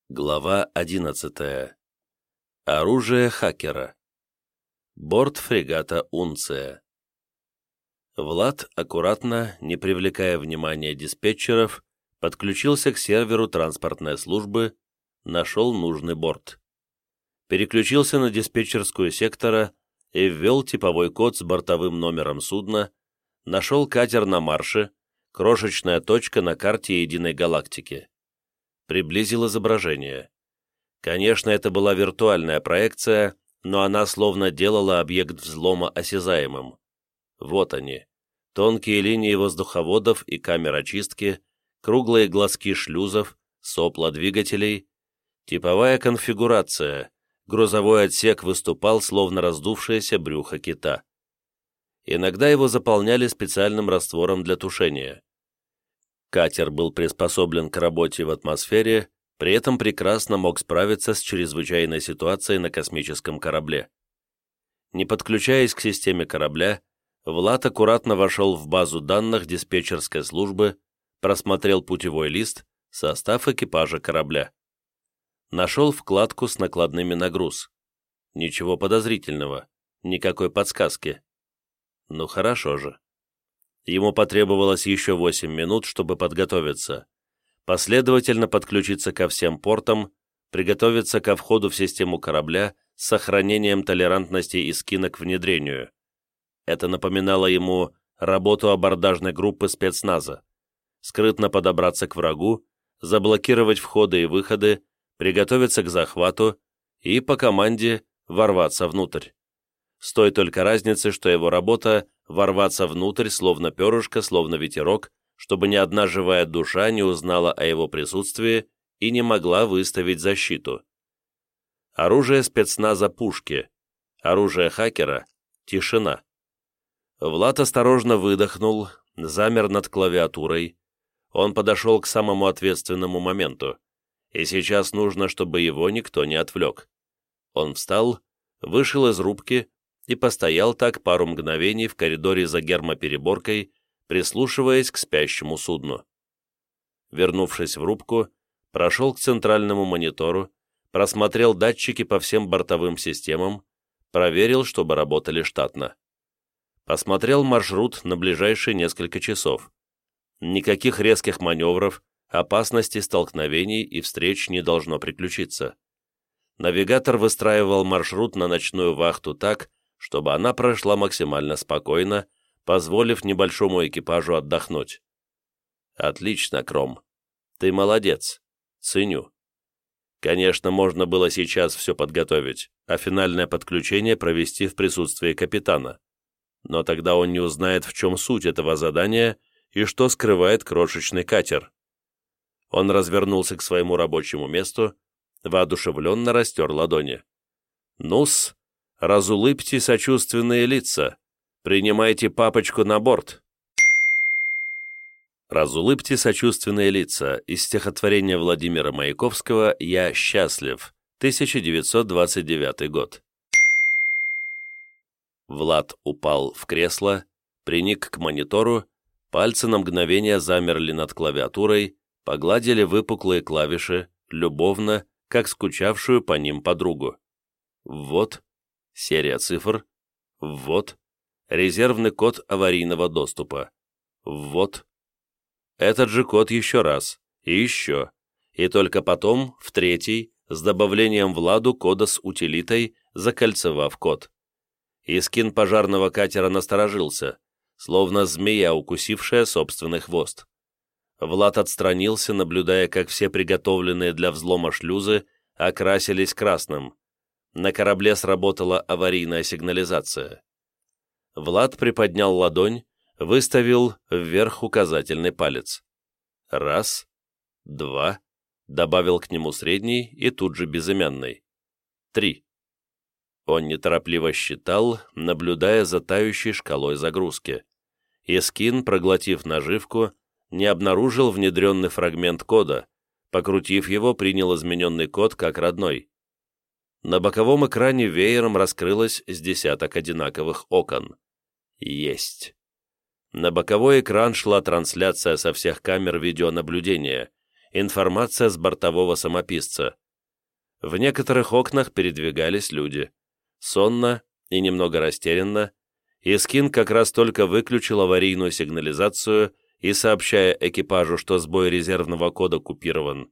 Глава 11. Оружие хакера. Борт фрегата «Унция». Влад аккуратно, не привлекая внимания диспетчеров, подключился к серверу транспортной службы, нашел нужный борт. Переключился на диспетчерскую сектора и ввел типовой код с бортовым номером судна, нашел катер на марше, крошечная точка на карте единой галактики. Приблизил изображение. Конечно, это была виртуальная проекция, но она словно делала объект взлома осязаемым. Вот они. Тонкие линии воздуховодов и камер очистки, круглые глазки шлюзов, сопла двигателей. Типовая конфигурация. Грузовой отсек выступал, словно раздувшееся брюхо кита. Иногда его заполняли специальным раствором для тушения. Катер был приспособлен к работе в атмосфере, при этом прекрасно мог справиться с чрезвычайной ситуацией на космическом корабле. Не подключаясь к системе корабля, Влад аккуратно вошел в базу данных диспетчерской службы, просмотрел путевой лист, состав экипажа корабля. Нашел вкладку с накладными на груз. Ничего подозрительного, никакой подсказки. Ну хорошо же. Ему потребовалось еще 8 минут, чтобы подготовиться, последовательно подключиться ко всем портам, приготовиться ко входу в систему корабля с сохранением толерантности и скина к внедрению. Это напоминало ему работу абордажной группы спецназа. Скрытно подобраться к врагу, заблокировать входы и выходы, приготовиться к захвату и по команде ворваться внутрь. С той только разницей, что его работа — ворваться внутрь, словно перышко, словно ветерок, чтобы ни одна живая душа не узнала о его присутствии и не могла выставить защиту. Оружие спецназа — пушки, оружие хакера — тишина. Влад осторожно выдохнул, замер над клавиатурой. Он подошел к самому ответственному моменту, и сейчас нужно, чтобы его никто не отвлек. Он встал, вышел из рубки и постоял так пару мгновений в коридоре за гермопереборкой, прислушиваясь к спящему судну. Вернувшись в рубку, прошел к центральному монитору, просмотрел датчики по всем бортовым системам, проверил, чтобы работали штатно. Посмотрел маршрут на ближайшие несколько часов. Никаких резких маневров, опасностей столкновений и встреч не должно приключиться. Навигатор выстраивал маршрут на ночную вахту так, чтобы она прошла максимально спокойно, позволив небольшому экипажу отдохнуть. «Отлично, Кром. Ты молодец. Ценю». Конечно, можно было сейчас все подготовить, а финальное подключение провести в присутствии капитана. Но тогда он не узнает, в чем суть этого задания и что скрывает крошечный катер. Он развернулся к своему рабочему месту, воодушевленно растер ладони. «Ну-с, разулыбьте сочувственные лица. Принимайте папочку на борт». «Разулыбьте сочувственные лица» из стихотворения Владимира Маяковского «Я счастлив», 1929 год. Влад упал в кресло, приник к монитору, пальцы на мгновение замерли над клавиатурой, погладили выпуклые клавиши, любовно, как скучавшую по ним подругу. Вот серия цифр, вот резервный код аварийного доступа, вот этот же код еще раз, и еще, и только потом, в третий, с добавлением Владу кода с утилитой, закольцевав код. Искин пожарного катера насторожился, словно змея, укусившая собственный хвост. Влад отстранился, наблюдая, как все приготовленные для взлома шлюзы окрасились красным. На корабле сработала аварийная сигнализация. Влад приподнял ладонь, выставил вверх указательный палец. Раз, два, добавил к нему средний и тут же безымянный. 3. Он неторопливо считал, наблюдая за тающей шкалой загрузки. Искин, проглотив наживку, не обнаружил внедренный фрагмент кода, покрутив его, принял измененный код как родной. На боковом экране веером раскрылось с десяток одинаковых окон. Есть. На боковой экран шла трансляция со всех камер видеонаблюдения, информация с бортового самописца. В некоторых окнах передвигались люди. Сонно и немного растерянно, Искин как раз только выключил аварийную сигнализацию и, сообщая экипажу, что сбой резервного кода купирован.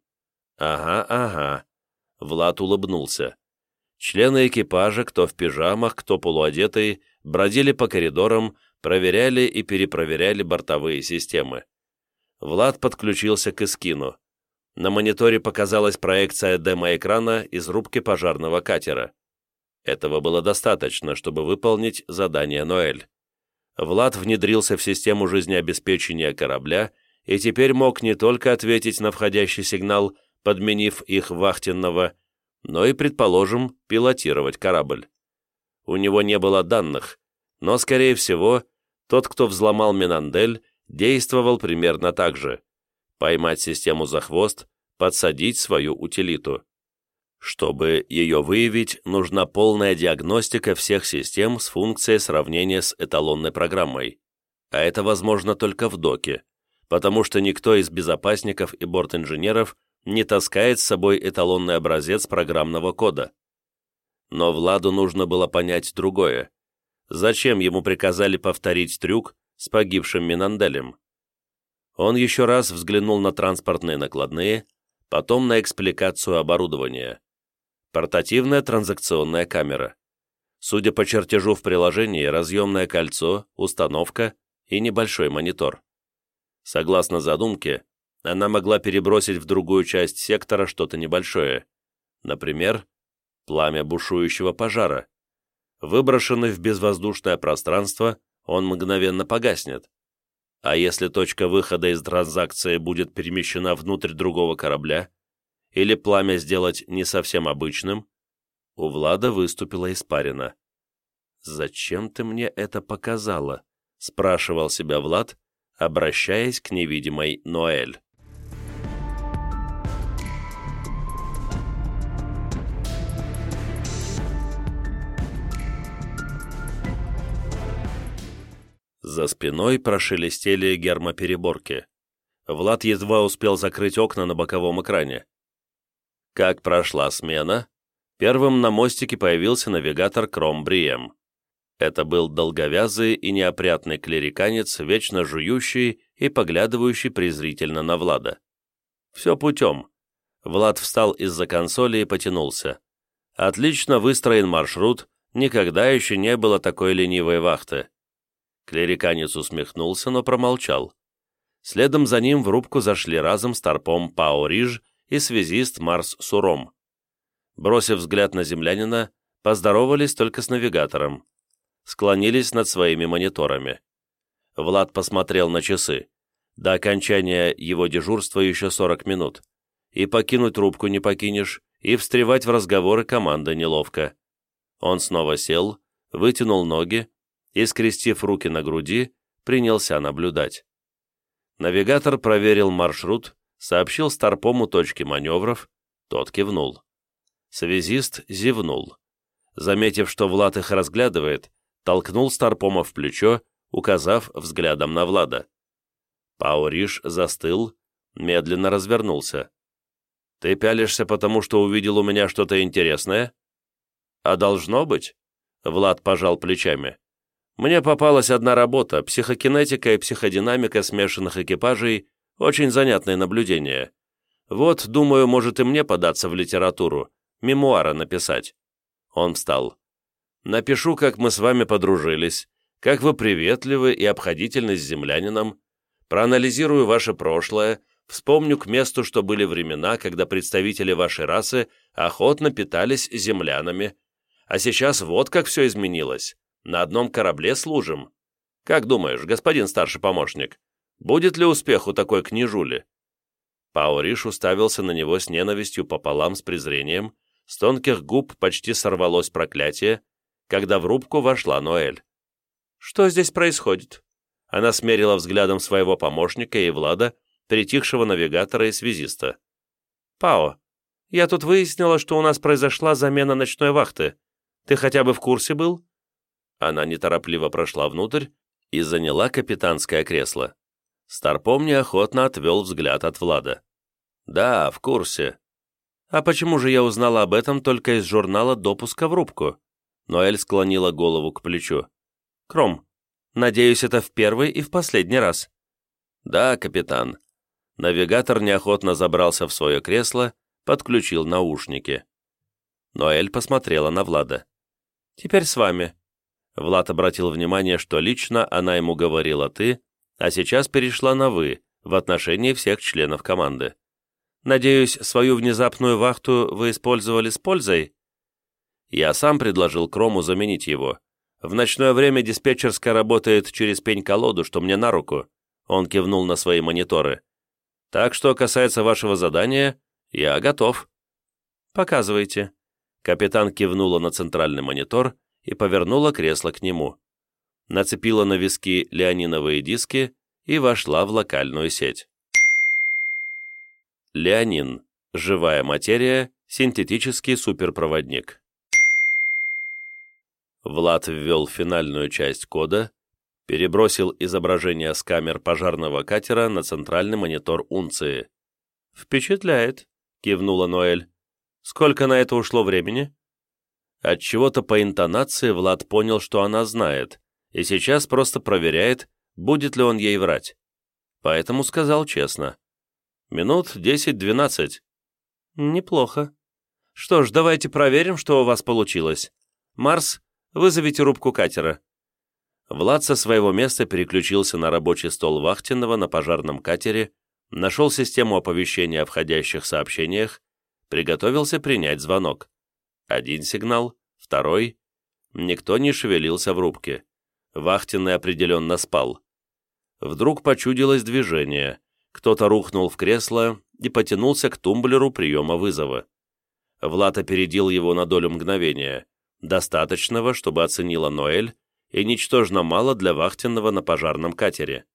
«Ага». Влад улыбнулся. Члены экипажа, кто в пижамах, кто полуодетый, бродили по коридорам, проверяли и перепроверяли бортовые системы. Влад подключился к Искину. На мониторе показалась проекция демо-экрана из рубки пожарного катера. Этого было достаточно, чтобы выполнить задание Ноэль. Влад внедрился в систему жизнеобеспечения корабля и теперь мог не только ответить на входящий сигнал, подменив их вахтенного, но и, предположим, пилотировать корабль. У него не было данных, но, скорее всего, тот, кто взломал Минандель, действовал примерно так же. Поймать систему за хвост, подсадить свою утилиту. Чтобы ее выявить, нужна полная диагностика всех систем с функцией сравнения с эталонной программой. А это возможно только в доке, потому что никто из безопасников и бортинженеров не таскает с собой эталонный образец программного кода. Но Владу нужно было понять другое. Зачем ему приказали повторить трюк с погибшим Минанделем? Он еще раз взглянул на транспортные накладные, потом на экспликацию оборудования. Портативная транзакционная камера. Судя по чертежу в приложении, разъемное кольцо, установка и небольшой монитор. Согласно задумке, она могла перебросить в другую часть сектора что-то небольшое. Например, пламя бушующего пожара. Выброшенный в безвоздушное пространство, он мгновенно погаснет. А если точка выхода из транзакции будет перемещена внутрь другого корабля, или пламя сделать не совсем обычным, у Влада выступила испарина. «Зачем ты мне это показала?» — спрашивал себя Влад, обращаясь к невидимой Ноэль. За спиной прошелестели гермопереборки. Влад едва успел закрыть окна на боковом экране. Как прошла смена, первым на мостике появился навигатор Кром-Брием. Это был долговязый и неопрятный клериканец, вечно жующий и поглядывающий презрительно на Влада. Все путем. Влад встал из-за консоли и потянулся. Отлично выстроен маршрут, никогда еще не было такой ленивой вахты. Клериканец усмехнулся, но промолчал. Следом за ним в рубку зашли разом старпом Пао Риж и связист Марс Суром. Бросив взгляд на землянина, поздоровались только с навигатором. Склонились над своими мониторами. Влад посмотрел на часы. До окончания его дежурства еще 40 минут. И покинуть рубку не покинешь, и встревать в разговоры команды неловко. Он снова сел, вытянул ноги и, скрестив руки на груди, принялся наблюдать. Навигатор проверил маршрут, сообщил старпому точки маневров, тот кивнул. Связист зевнул. Заметив, что Влад их разглядывает, толкнул старпома в плечо, указав взглядом на Влада. Пао Риж застыл, медленно развернулся. «Ты пялишься, потому что увидел у меня что-то интересное?» «А должно быть?» Влад пожал плечами. «Мне попалась одна работа, психокинетика и психодинамика смешанных экипажей, очень занятное наблюдение. Вот, думаю, может и мне податься в литературу, мемуары написать». Он встал. «Напишу, как мы с вами подружились, как вы приветливы и обходительны с землянином, проанализирую ваше прошлое, вспомню к месту, что были времена, когда представители вашей расы охотно питались землянами, а сейчас вот как все изменилось, на одном корабле служим. Как думаешь, господин старший помощник, будет ли успех у такой княжули?» Пао Риш уставился на него с ненавистью пополам с презрением, с тонких губ почти сорвалось проклятие, когда в рубку вошла Ноэль. «Что здесь происходит?» Она смерила взглядом своего помощника и Влада, притихшего навигатора и связиста. «Пао, я тут выяснила, что у нас произошла замена ночной вахты. Ты хотя бы в курсе был?» Она неторопливо прошла внутрь и заняла капитанское кресло. Старпом неохотно отвел взгляд от Влада. Да, в курсе. А почему же я узнала об этом только из журнала допуска в рубку? Ноэль склонила голову к плечу. Кром, надеюсь, это в первый и в последний раз. Да, капитан. Навигатор неохотно забрался в свое кресло, подключил наушники. Ноэль посмотрела на Влада. «Теперь с вами». Влад обратил внимание, что лично она ему говорила «ты», а сейчас перешла на «вы» в отношении всех членов команды. «Надеюсь, свою внезапную вахту вы использовали с пользой?» Я сам предложил Крому заменить его. В ночное время диспетчерская работает через пень-колоду, что мне на руку. Он кивнул на свои мониторы. Так что касается вашего задания, я готов. Показывайте. Капитан кивнула на центральный монитор и повернула кресло к нему. Нацепила на виски леониновые диски и вошла в локальную сеть. Леонин. Живая материя, синтетический суперпроводник. Влад ввел финальную часть кода, перебросил изображение с камер пожарного катера на центральный монитор Унции. «Впечатляет», — кивнула Ноэль. «Сколько на это ушло времени?» Отчего-то по интонации Влад понял, что она знает, и сейчас просто проверяет, будет ли он ей врать. Поэтому сказал честно. «Минут 10-12». «Неплохо. Что ж, давайте проверим, что у вас получилось. Марс, вызовите рубку катера». Влад со своего места переключился на рабочий стол вахтенного на пожарном катере, нашел систему оповещения о входящих сообщениях, приготовился принять звонок. Один сигнал, второй. Никто не шевелился в рубке. Вахтенный определенно спал. Вдруг почудилось движение. Кто-то рухнул в кресло и потянулся к тумблеру приема вызова. Влад опередил его на долю мгновения, достаточного, чтобы оценила Ноэль, и ничтожно мало для вахтенного на пожарном катере.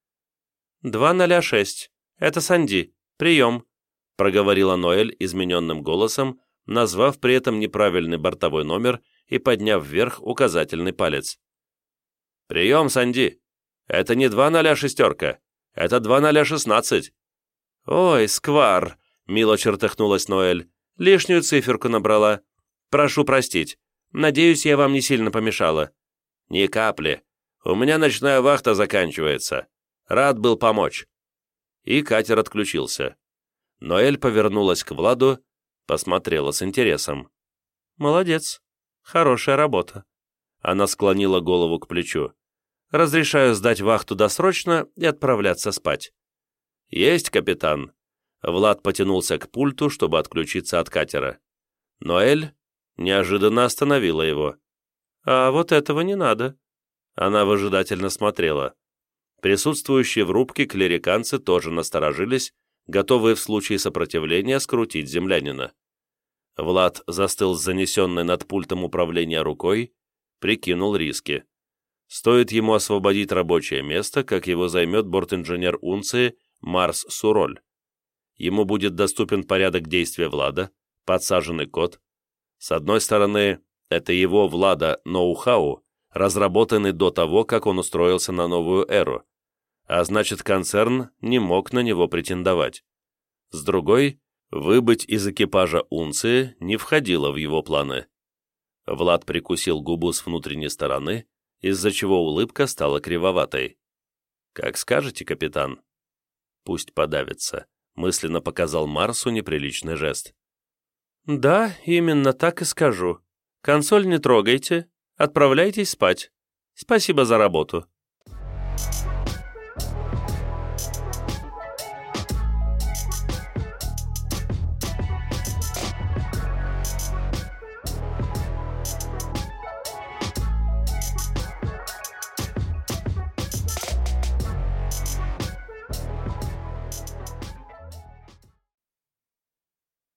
206. Это Санди. Прием», — проговорила Ноэль измененным голосом, назвав при этом неправильный бортовой номер и подняв вверх указательный палец. «Прием, Санди. Это не 206, это 2016». «Ой, сквар», — мило чертыхнулась Ноэль, — «лишнюю циферку набрала. Прошу простить. Надеюсь, я вам не сильно помешала». «Ни капли. У меня ночная вахта заканчивается. Рад был помочь». И катер отключился. Ноэль повернулась к Владу, посмотрела с интересом. «Молодец. Хорошая работа». Она склонила голову к плечу. «Разрешаю сдать вахту досрочно и отправляться спать». «Есть, капитан». Влад потянулся к пульту, чтобы отключиться от катера. Ноэль неожиданно остановила его. «А вот этого не надо». Она выжидательно смотрела. Присутствующие в рубке клериканцы тоже насторожились, готовые в случае сопротивления скрутить землянина. Влад застыл с занесенной над пультом управления рукой, прикинул риски. Стоит ему освободить рабочее место, как его займет бортинженер Унции Марс Суроль. Ему будет доступен порядок действия Влада, подсаженный код. С одной стороны, это его, Влада, ноу-хау, разработанный до того, как он устроился на новую эру, а значит, концерн не мог на него претендовать. С другой, выбыть из экипажа Унции не входило в его планы. Влад прикусил губу с внутренней стороны, из-за чего улыбка стала кривоватой. «Как скажете, капитан». «Пусть подавится», — мысленно показал Марсу неприличный жест. «Да, именно так и скажу. Консоль не трогайте, отправляйтесь спать. Спасибо за работу».